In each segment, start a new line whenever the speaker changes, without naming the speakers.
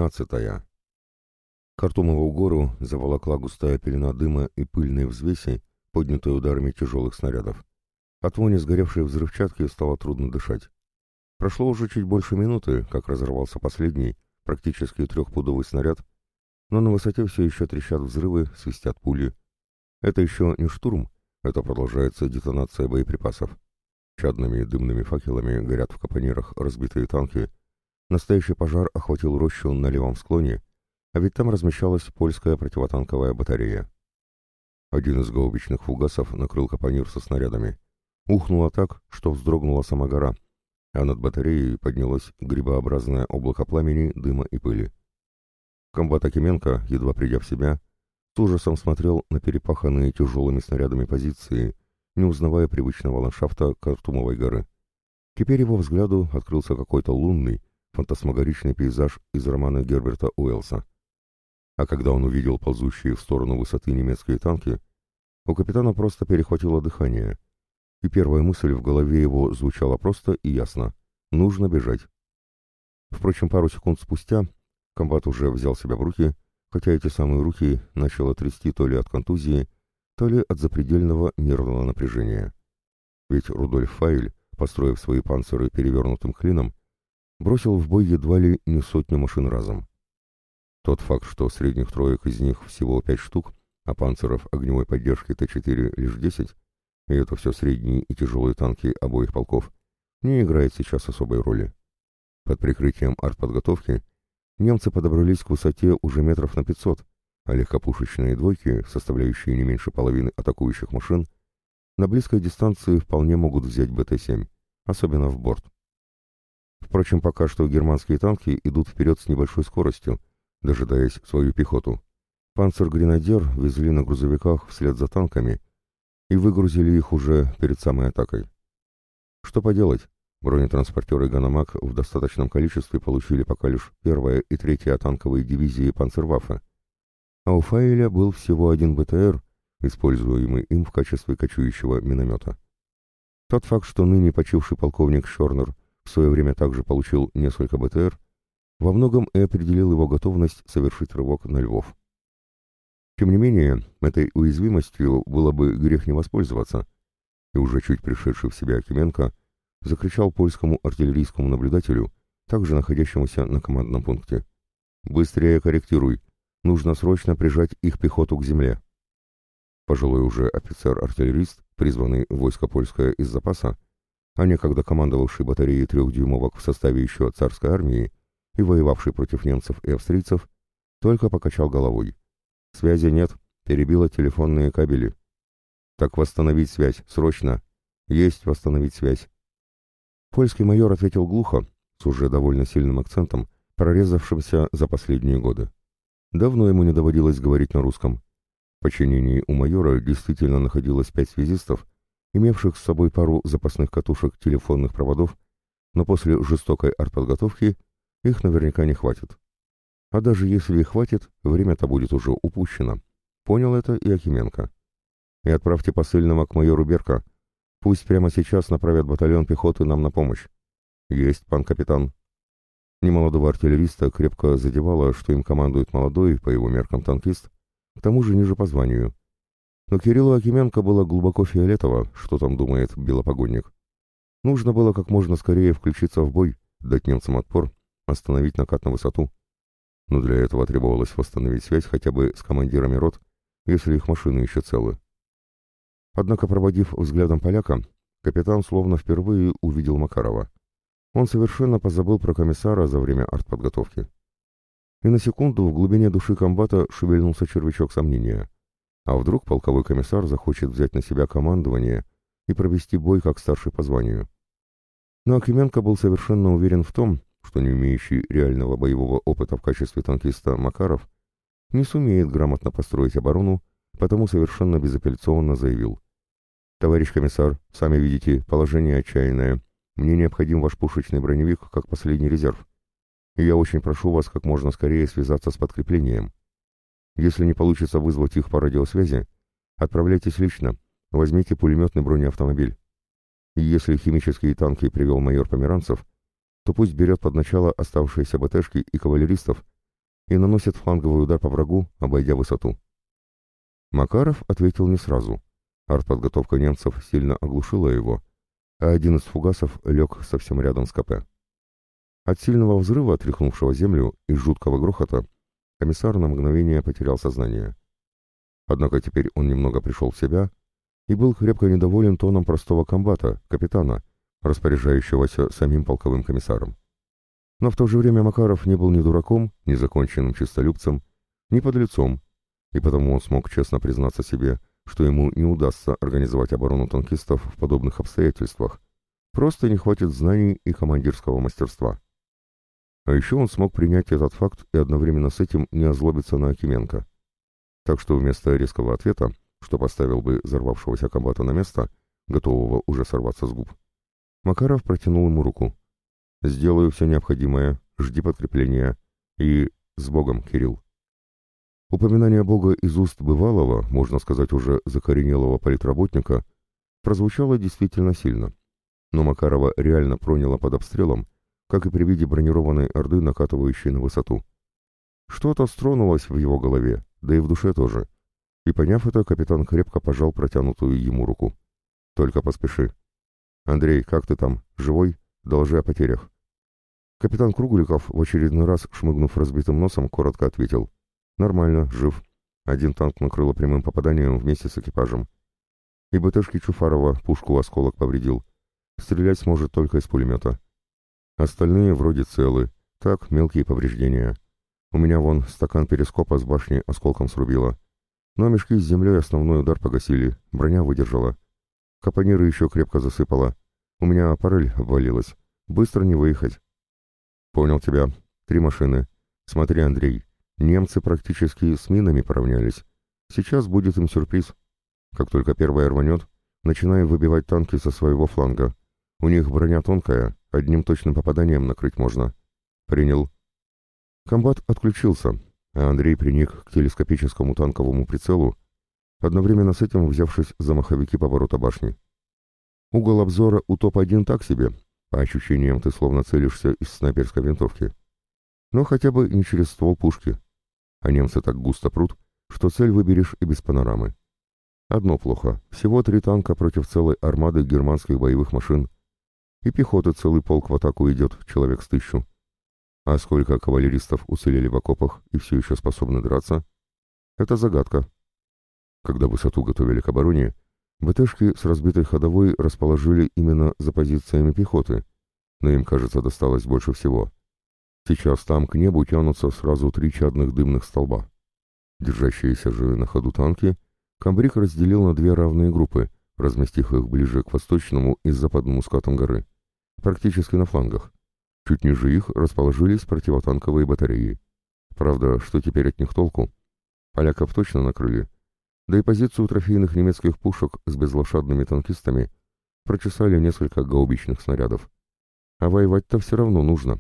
19. Картумову гору заволокла густая пелена дыма и пыльные взвеси, поднятые ударами тяжелых снарядов. От вони сгоревшей взрывчатки стало трудно дышать. Прошло уже чуть больше минуты, как разорвался последний, практически трехпудовый снаряд, но на высоте все еще трещат взрывы, свистят пули. Это еще не штурм, это продолжается детонация боеприпасов. Чадными дымными факелами горят в капонирах разбитые танки. Настоящий пожар охватил рощу на левом склоне, а ведь там размещалась польская противотанковая батарея. Один из гаубичных фугасов накрыл капонир со снарядами. Ухнуло так, что вздрогнула сама гора, а над батареей поднялось грибообразное облако пламени, дыма и пыли. Комбат Акименко, едва придя в себя, с ужасом смотрел на перепаханные тяжелыми снарядами позиции, не узнавая привычного ландшафта Картумовой горы. Теперь его взгляду открылся какой-то лунный, фантасмагоричный пейзаж из романа Герберта Уэллса. А когда он увидел ползущие в сторону высоты немецкие танки, у капитана просто перехватило дыхание, и первая мысль в голове его звучала просто и ясно: нужно бежать. Впрочем, пару секунд спустя комбат уже взял себя в руки, хотя эти самые руки начало трясти то ли от контузии, то ли от запредельного нервного напряжения. Ведь Рудольф Файль, построив свои панциры перевернутым клином, бросил в бой едва ли не сотню машин разом. Тот факт, что средних троек из них всего 5 штук, а панциров огневой поддержки Т-4 лишь 10, и это все средние и тяжелые танки обоих полков, не играет сейчас особой роли. Под прикрытием артподготовки немцы подобрались к высоте уже метров на 500, а легкопушечные двойки, составляющие не меньше половины атакующих машин, на близкой дистанции вполне могут взять БТ-7, особенно в борт. Впрочем, пока что германские танки идут вперед с небольшой скоростью, дожидаясь свою пехоту. Панцер-гренадер везли на грузовиках вслед за танками и выгрузили их уже перед самой атакой. Что поделать, бронетранспортеры «Ганамак» в достаточном количестве получили пока лишь 1-я и 3-я танковые дивизии «Панцерваффе», а у Файля был всего один БТР, используемый им в качестве кочующего миномета. Тот факт, что ныне почивший полковник Шернер в свое время также получил несколько БТР, во многом и определил его готовность совершить рывок на Львов. Тем не менее, этой уязвимостью было бы грех не воспользоваться, и уже чуть пришедший в себя Акименко закричал польскому артиллерийскому наблюдателю, также находящемуся на командном пункте: «Быстрее корректируй! Нужно срочно прижать их пехоту к земле!» Пожилой уже офицер-артиллерист, призванный в войско польское из запаса, а некогда командовавший батареей 3-дюймовок в составе еще царской армии и воевавший против немцев и австрийцев, только покачал головой. «Связи нет, перебило телефонные кабели». «Так восстановить связь, срочно!» «Есть восстановить связь». Польский майор ответил глухо, с уже довольно сильным акцентом, прорезавшимся за последние годы. Давно ему не доводилось говорить на русском. В подчинении у майора действительно находилось 5 связистов, имевших с собой пару запасных катушек телефонных проводов, но после жестокой артподготовки их наверняка не хватит. А даже если и хватит, время-то будет уже упущено. Понял это и Акименко. «И отправьте посыльного к майору Берка. Пусть прямо сейчас направят батальон пехоты нам на помощь». «Есть, пан капитан». Немолодого артиллериста крепко задевало, что им командует молодой, по его меркам, танкист, к тому же ниже по званию. Но Кириллу Акименко было глубоко фиолетово, что там думает белопогонник. Нужно было как можно скорее включиться в бой, дать немцам отпор, остановить накат на высоту. Но для этого требовалось восстановить связь хотя бы с командирами рот, если их машины еще целы. Однако, проводив взглядом поляка, капитан словно впервые увидел Макарова. Он совершенно позабыл про комиссара за время артподготовки. И на секунду в глубине души комбата шевельнулся червячок сомнения. А вдруг полковой комиссар захочет взять на себя командование и провести бой как старший по званию? Но Акименко был совершенно уверен в том, что не имеющий реального боевого опыта в качестве танкиста Макаров не сумеет грамотно построить оборону, потому совершенно безапелляционно заявил: «Товарищ комиссар, сами видите, положение отчаянное. Мне необходим ваш пушечный броневик как последний резерв. И я очень прошу вас как можно скорее связаться с подкреплением. Если не получится вызвать их по радиосвязи, отправляйтесь лично, возьмите пулеметный бронеавтомобиль. И если химические танки привел майор Померанцев, то пусть берет под начало оставшиеся БТшки и кавалеристов, и наносит фланговый удар по врагу, обойдя высоту. Макаров ответил не сразу. Артподготовка немцев сильно оглушила его, а один из фугасов лег совсем рядом с КП. От сильного взрыва, тряхнувшего землю, и жуткого грохота, комиссар на мгновение потерял сознание. Однако теперь он немного пришел в себя и был крепко недоволен тоном простого комбата, капитана, распоряжающегося самим полковым комиссаром. Но в то же время Макаров не был ни дураком, ни законченным честолюбцем, ни подлецом, и потому он смог честно признаться себе, что ему не удастся организовать оборону танкистов в подобных обстоятельствах, просто не хватит знаний и командирского мастерства. А еще он смог принять этот факт и одновременно с этим не озлобиться на Акименко. Так что вместо резкого ответа, что поставил бы взорвавшегося комбата на место, готового уже сорваться с губ, Макаров протянул ему руку. «Сделаю все необходимое, жди подкрепления. И с Богом, Кирилл». Упоминание Бога из уст бывалого, можно сказать уже закоренелого политработника, прозвучало действительно сильно. Но Макарова реально проняло под обстрелом, как и при виде бронированной орды, накатывающей на высоту. Что-то стронулось в его голове, да и в душе тоже. И поняв это, капитан крепко пожал протянутую ему руку. «Только поспеши. Андрей, как ты там? Живой? Доложи о потерях». Капитан Кругликов, в очередной раз шмыгнув разбитым носом, коротко ответил. «Нормально, жив. Один танк накрыло прямым попаданием вместе с экипажем. И БТшки Чуфарова пушку осколок повредил. Стрелять сможет только из пулемета. Остальные вроде целы. Так, мелкие повреждения. У меня вон стакан перископа с башни осколком срубило. Но мешки с землей основной удар погасили, броня выдержала. Капониры еще крепко засыпало. У меня аппарель обвалилась. Быстро не выехать». «Понял тебя. 3 машины. Смотри, Андрей, немцы практически с минами поравнялись. Сейчас будет им сюрприз. Как только первая рванет, начинай выбивать танки со своего фланга. У них броня тонкая, одним точным попаданием накрыть можно». «Принял». Комбат отключился, а Андрей приник к телескопическому танковому прицелу, одновременно с этим взявшись за маховики поворота башни. Угол обзора у ТОП-1 так себе, по ощущениям ты словно целишься из снайперской винтовки. Но хотя бы не через ствол пушки. А немцы так густо прут, что цель выберешь и без панорамы. Одно плохо, всего 3 танка против целой армады германских боевых машин. И пехоты целый полк в атаку идет, человек с 1000. А сколько кавалеристов уцелели в окопах и все еще способны драться? Это загадка. Когда высоту готовили к обороне, БТшки с разбитой ходовой расположили именно за позициями пехоты, но им, кажется, досталось больше всего. Сейчас там к небу тянутся сразу 3 чадных дымных столба. Держащиеся же на ходу танки комбриг разделил на 2 равные группы, разместив их ближе к восточному и западному скатам горы, практически на флангах. Чуть ниже их расположились противотанковые батареи. Правда, что теперь от них толку? Поляков точно накрыли. Да и позицию трофейных немецких пушек с безлошадными танкистами прочесали несколько гаубичных снарядов. А воевать-то все равно нужно.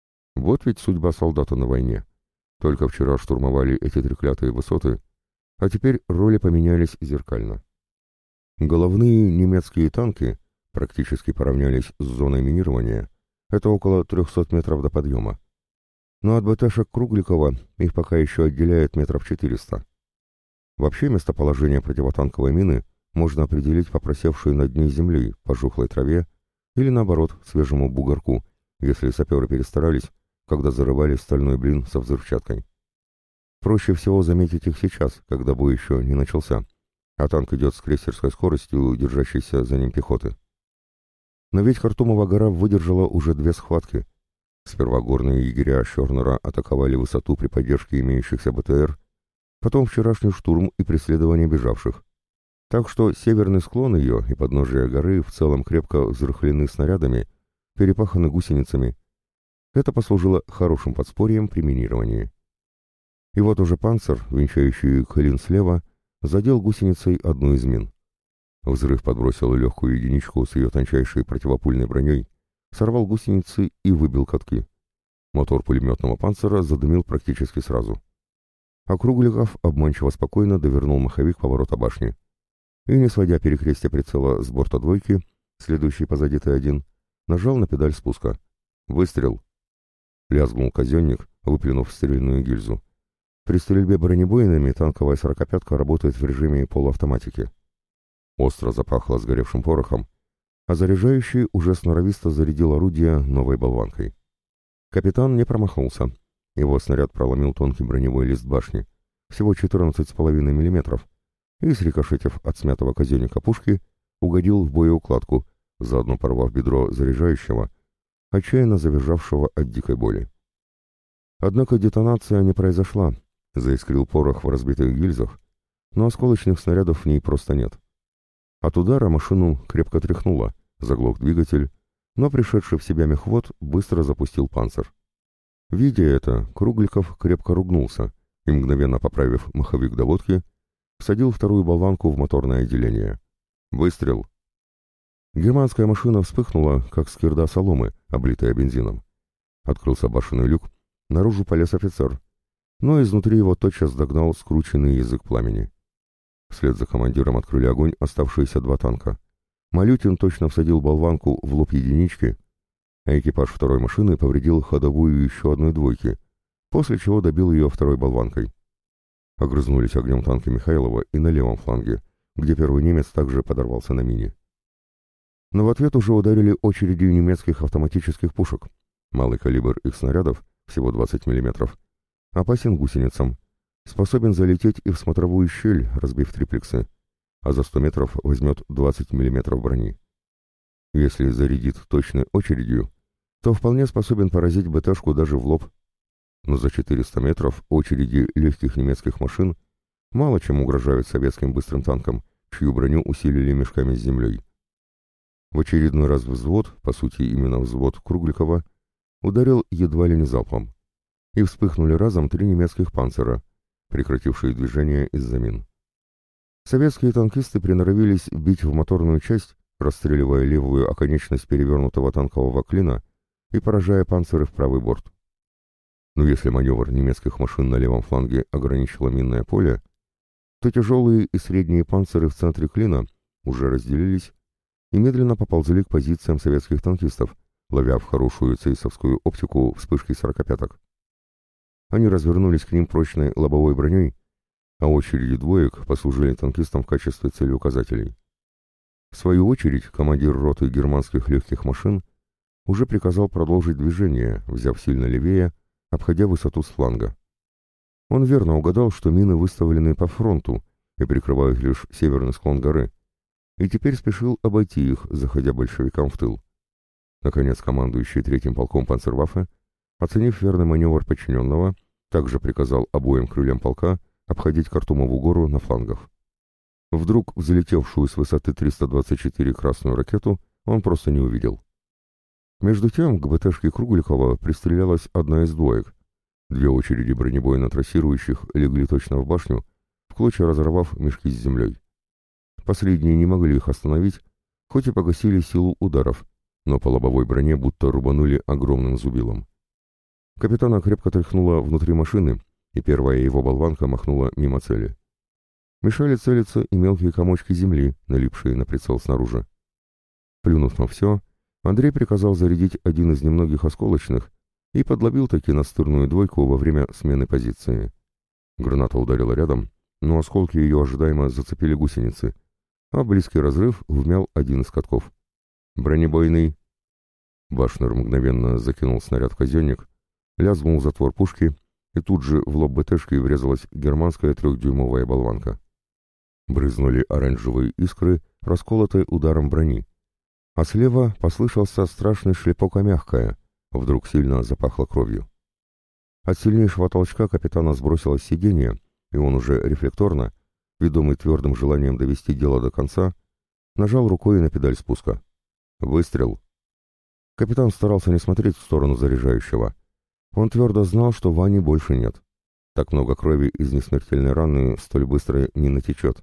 Вот ведь судьба солдата на войне. Только вчера штурмовали эти треклятые высоты, а теперь роли поменялись зеркально. Головные немецкие танки практически поравнялись с зоной минирования. Это около 300 метров до подъема. Но от БТшек Кругликова их пока еще отделяет метров 400. Вообще местоположение противотанковой мины можно определить по просевшей над ней земли, по жухлой траве или, наоборот, свежему бугорку, если саперы перестарались, когда зарывали стальной блин со взрывчаткой. Проще всего заметить их сейчас, когда бой еще не начался, а танк идет с крейсерской скоростью, держащейся за ним пехоты. Но ведь Хартумова гора выдержала уже 2 схватки. Сперва горные егеря Шёрнера атаковали высоту при поддержке имеющихся БТР, потом вчерашний штурм и преследование бежавших. Так что северный склон ее и подножие горы в целом крепко взрыхлены снарядами, перепаханы гусеницами. Это послужило хорошим подспорьем при минировании. И вот уже панцир, венчающий клин слева, задел гусеницей одну из мин. Взрыв подбросил легкую единичку с ее тончайшей противопульной броней, сорвал гусеницы и выбил катки. Мотор пулеметного панцира задымил практически сразу. А Кругликов обманчиво спокойно довернул маховик поворота башни. И, не сводя перекрестия прицела с борта двойки, следующий позади Т-1, нажал на педаль спуска. Выстрел. Лязгнул казенник, выплюнув стрельную гильзу. При стрельбе бронебойными танковая сорокопятка работает в режиме полуавтоматики. Остро запахло сгоревшим порохом, а заряжающий уже сноровисто зарядил орудие новой болванкой. Капитан не промахнулся. Его снаряд проломил тонкий броневой лист башни, всего 14,5 мм, и, срикошетив от смятого казенника пушки, угодил в боеукладку, заодно порвав бедро заряжающего, отчаянно завизжавшего от дикой боли. Однако детонация не произошла, заискрил порох в разбитых гильзах, но осколочных снарядов в ней просто нет. От удара машину крепко тряхнуло, заглох двигатель, но пришедший в себя мехвод быстро запустил панцир. Видя это, Кругликов крепко ругнулся и, мгновенно поправив маховик доводки, всадил вторую болванку в моторное отделение. Выстрел! Германская машина вспыхнула, как скирда соломы, облитая бензином. Открылся башенный люк, наружу полез офицер, но изнутри его тотчас догнал скрученный язык пламени. Вслед за командиром открыли огонь оставшиеся два танка. Малютин точно всадил болванку в лоб единички, а экипаж второй машины повредил ходовую еще одной двойки, после чего добил ее второй болванкой. Огрызнулись огнем танки Михайлова и на левом фланге, где первый немец также подорвался на мине. Но в ответ уже ударили очереди немецких автоматических пушек. Малый калибр их снарядов, всего 20 мм, опасен гусеницам, способен залететь и в смотровую щель, разбив триплексы, а за 100 метров возьмет 20 мм брони. Если зарядит точной очередью, то вполне способен поразить БТшку даже в лоб. Но за 400 метров очереди легких немецких машин мало чем угрожают советским быстрым танкам, чью броню усилили мешками с землей. В очередной раз взвод, по сути именно взвод Кругликова, ударил едва ли не залпом. И вспыхнули разом 3 немецких панцера, прекратившие движение из-за мин. Советские танкисты приноровились бить в моторную часть, расстреливая левую оконечность перевернутого танкового клина и поражая панциры в правый борт. Но если маневр немецких машин на левом фланге ограничило минное поле, то тяжелые и средние панциры в центре клина уже разделились и медленно поползли к позициям советских танкистов, ловя в хорошую цейсовскую оптику вспышки сорокопяток. Они развернулись к ним прочной лобовой броней, а очереди двоек послужили танкистам в качестве целеуказателей. В свою очередь командир роты германских легких машин уже приказал продолжить движение, взяв сильно левее, обходя высоту с фланга. Он верно угадал, что мины выставлены по фронту и прикрывают лишь северный склон горы, и теперь спешил обойти их, заходя большевикам в тыл. Наконец, командующий третьим полком Панцерваффе, оценив верный маневр подчиненного, также приказал обоим крыльям полка обходить Картумову гору на флангах. Вдруг взлетевшую с высоты 324 красную ракету он просто не увидел. Между тем к БТшке Кругликова пристрелялась одна из двоек. 2 очереди бронебойно-трассирующих легли точно в башню, в клочья разорвав мешки с землей. Последние не могли их остановить, хоть и погасили силу ударов, но по лобовой броне будто рубанули огромным зубилом. Капитана крепко тряхнуло внутри машины, и первая его болванка махнула мимо цели. Мешали целиться и мелкие комочки земли, налипшие на прицел снаружи. Плюнув на все, Андрей приказал зарядить один из немногих осколочных и подловил таки настырную двойку во время смены позиции. Граната ударила рядом, но осколки ее ожидаемо зацепили гусеницы, а близкий разрыв вмял один из катков. «Бронебойный!» Башнер мгновенно закинул снаряд в казенник, лязгнул затвор пушки, и тут же в лоб БТшки врезалась германская 3-дюймовая болванка. Брызнули оранжевые искры, расколотые ударом брони, а слева послышался страшный шлепок о мягкое, вдруг сильно запахло кровью. От сильнейшего толчка капитана сбросило с сиденья, и он уже рефлекторно, ведомый твердым желанием довести дело до конца, нажал рукой на педаль спуска. Выстрел. Капитан старался не смотреть в сторону заряжающего. Он твердо знал, что Вани больше нет. Так много крови из несмертельной раны столь быстро не натечет.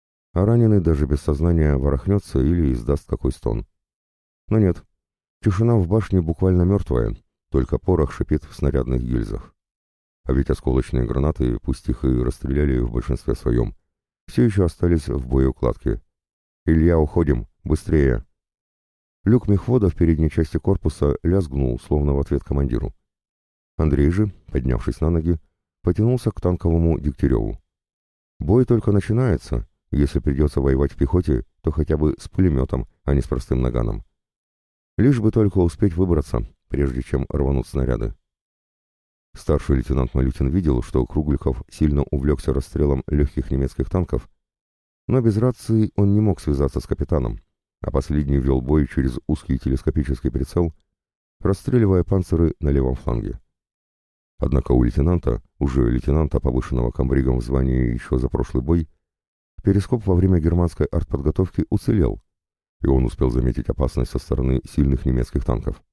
А раненый даже без сознания ворохнется или издаст какой стон. Но нет. Тишина в башне буквально мертвая, только порох шипит в снарядных гильзах. А ведь осколочные гранаты, пусть их и расстреляли в большинстве своем, все еще остались в боеукладке. «Илья, уходим! Быстрее!» Люк мехвода в передней части корпуса лязгнул, словно в ответ командиру. Андрей же, поднявшись на ноги, потянулся к танковому Дегтяреву. Бой только начинается. Если придется воевать в пехоте, то хотя бы с пулеметом, а не с простым наганом. Лишь бы только успеть выбраться, прежде чем рванут снаряды. Старший лейтенант Малютин видел, что Кругликов сильно увлекся расстрелом легких немецких танков, но без рации он не мог связаться с капитаном, а последний вел бой через узкий телескопический прицел, расстреливая панциры на левом фланге. Однако у лейтенанта, уже лейтенанта, повышенного комбригом в звании еще за прошлый бой, перископ во время германской артподготовки уцелел, и он успел заметить опасность со стороны сильных немецких танков.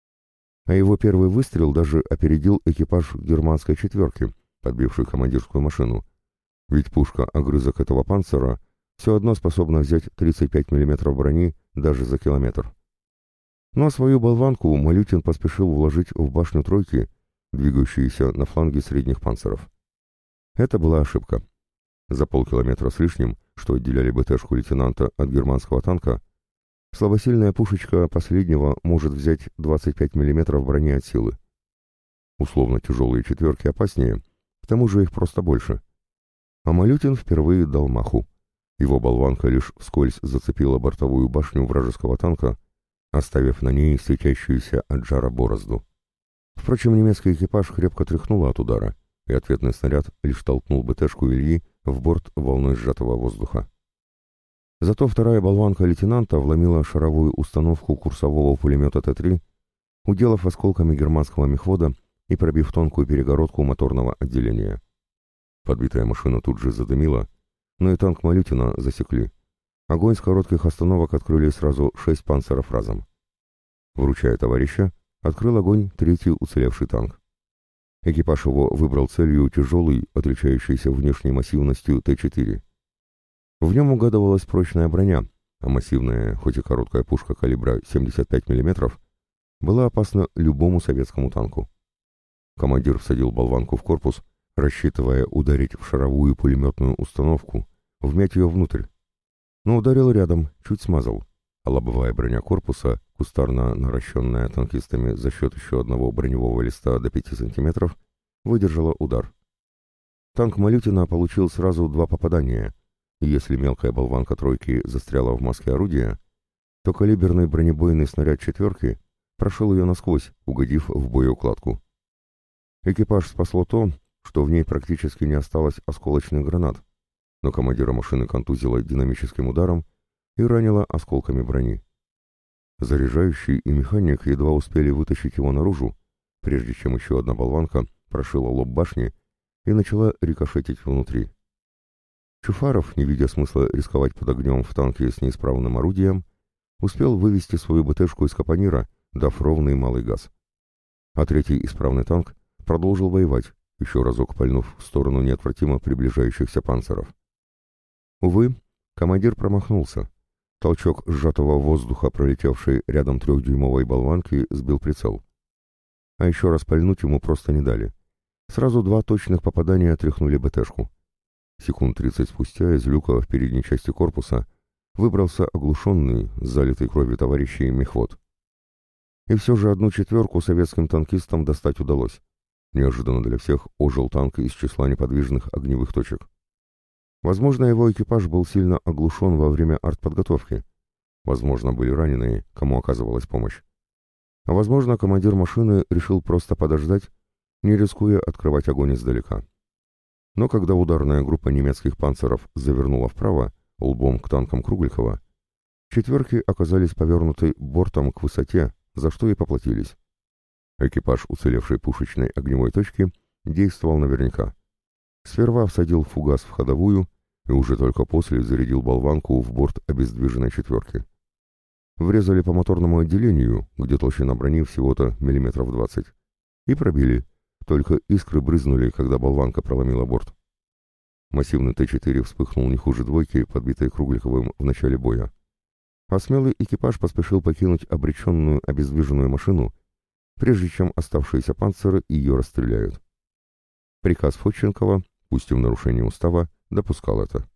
А его первый выстрел даже опередил экипаж германской четверки, подбивший командирскую машину, ведь пушка-огрызок этого панцира все одно способна взять 35 мм брони даже за километр. Ну а свою болванку Малютин поспешил вложить в башню тройки, двигающиеся на фланге средних панциров. Это была ошибка. За полкилометра с лишним, что отделяли БТшку лейтенанта от германского танка, слабосильная пушечка последнего может взять 25 мм брони от силы. Условно тяжелые четверки опаснее, к тому же их просто больше. А Малютин впервые дал маху. Его болванка лишь вскользь зацепила бортовую башню вражеского танка, оставив на ней светящуюся от жара борозду. Впрочем, немецкий экипаж крепко тряхнуло от удара, и ответный снаряд лишь толкнул БТшку Ильи в борт волной сжатого воздуха. Зато вторая болванка лейтенанта вломила шаровую установку курсового пулемета Т-3, уделав осколками германского мехвода и пробив тонкую перегородку моторного отделения. Подбитая машина тут же задымила, но и танк Малютина засекли. Огонь с коротких остановок открыли сразу 6 панцеров разом. Вручая товарища, открыл огонь третий уцелевший танк. Экипаж его выбрал целью тяжелый, отличающийся внешней массивностью Т-4. В нем угадывалась прочная броня, а массивная, хоть и короткая пушка калибра 75 мм была опасна любому советскому танку. Командир всадил болванку в корпус, рассчитывая ударить в шаровую пулеметную установку, вмять ее внутрь. Но ударил рядом, чуть смазал, а лобовая броня корпуса, кустарно наращенная танкистами за счет еще одного броневого листа до 5 см, выдержала удар. Танк Малютина получил сразу 2 попадания, и если мелкая болванка тройки застряла в маске орудия, то калиберный бронебойный снаряд четверки прошел ее насквозь, угодив в боеукладку. Экипаж спасло то, что в ней практически не осталось осколочных гранат, но командира машины контузило динамическим ударом и ранило осколками брони. Заряжающий и механик едва успели вытащить его наружу, прежде чем еще одна болванка прошила лоб башни и начала рикошетить внутри. Чуфаров, не видя смысла рисковать под огнем в танке с неисправным орудием, успел вывести свою БТшку из капонира, дав ровный малый газ. А третий исправный танк продолжил воевать, еще разок пальнув в сторону неотвратимо приближающихся панциров. Увы, командир промахнулся. Толчок сжатого воздуха, пролетевший рядом 3-дюймовой болванки, сбил прицел. А еще раз пальнуть ему просто не дали. Сразу 2 точных попадания отряхнули БТшку. Секунд 30 спустя из люка в передней части корпуса выбрался оглушенный, залитый кровью товарищей мехвод. И все же 1/4 советским танкистам достать удалось. Неожиданно для всех ожил танк из числа неподвижных огневых точек. Возможно, его экипаж был сильно оглушен во время артподготовки. Возможно, были раненые, кому оказывалась помощь. А возможно, командир машины решил просто подождать, не рискуя открывать огонь издалека. Но когда ударная группа немецких панцеров завернула вправо, лбом к танкам Кругликова, четверки оказались повернуты бортом к высоте, за что и поплатились. Экипаж уцелевшей пушечной огневой точки действовал наверняка. Сперва всадил фугас в ходовую и уже только после зарядил болванку в борт обездвиженной четверки. Врезали по моторному отделению, где толщина брони всего-то миллиметров 20, и пробили, только искры брызнули, когда болванка проломила борт. Массивный Т-4 вспыхнул не хуже двойки, подбитой Кругликовым в начале боя. А смелый экипаж поспешил покинуть обреченную обездвиженную машину, прежде чем оставшиеся панциры ее расстреляют. Приказ Фотченкова, пусть и в нарушении устава, допускал это.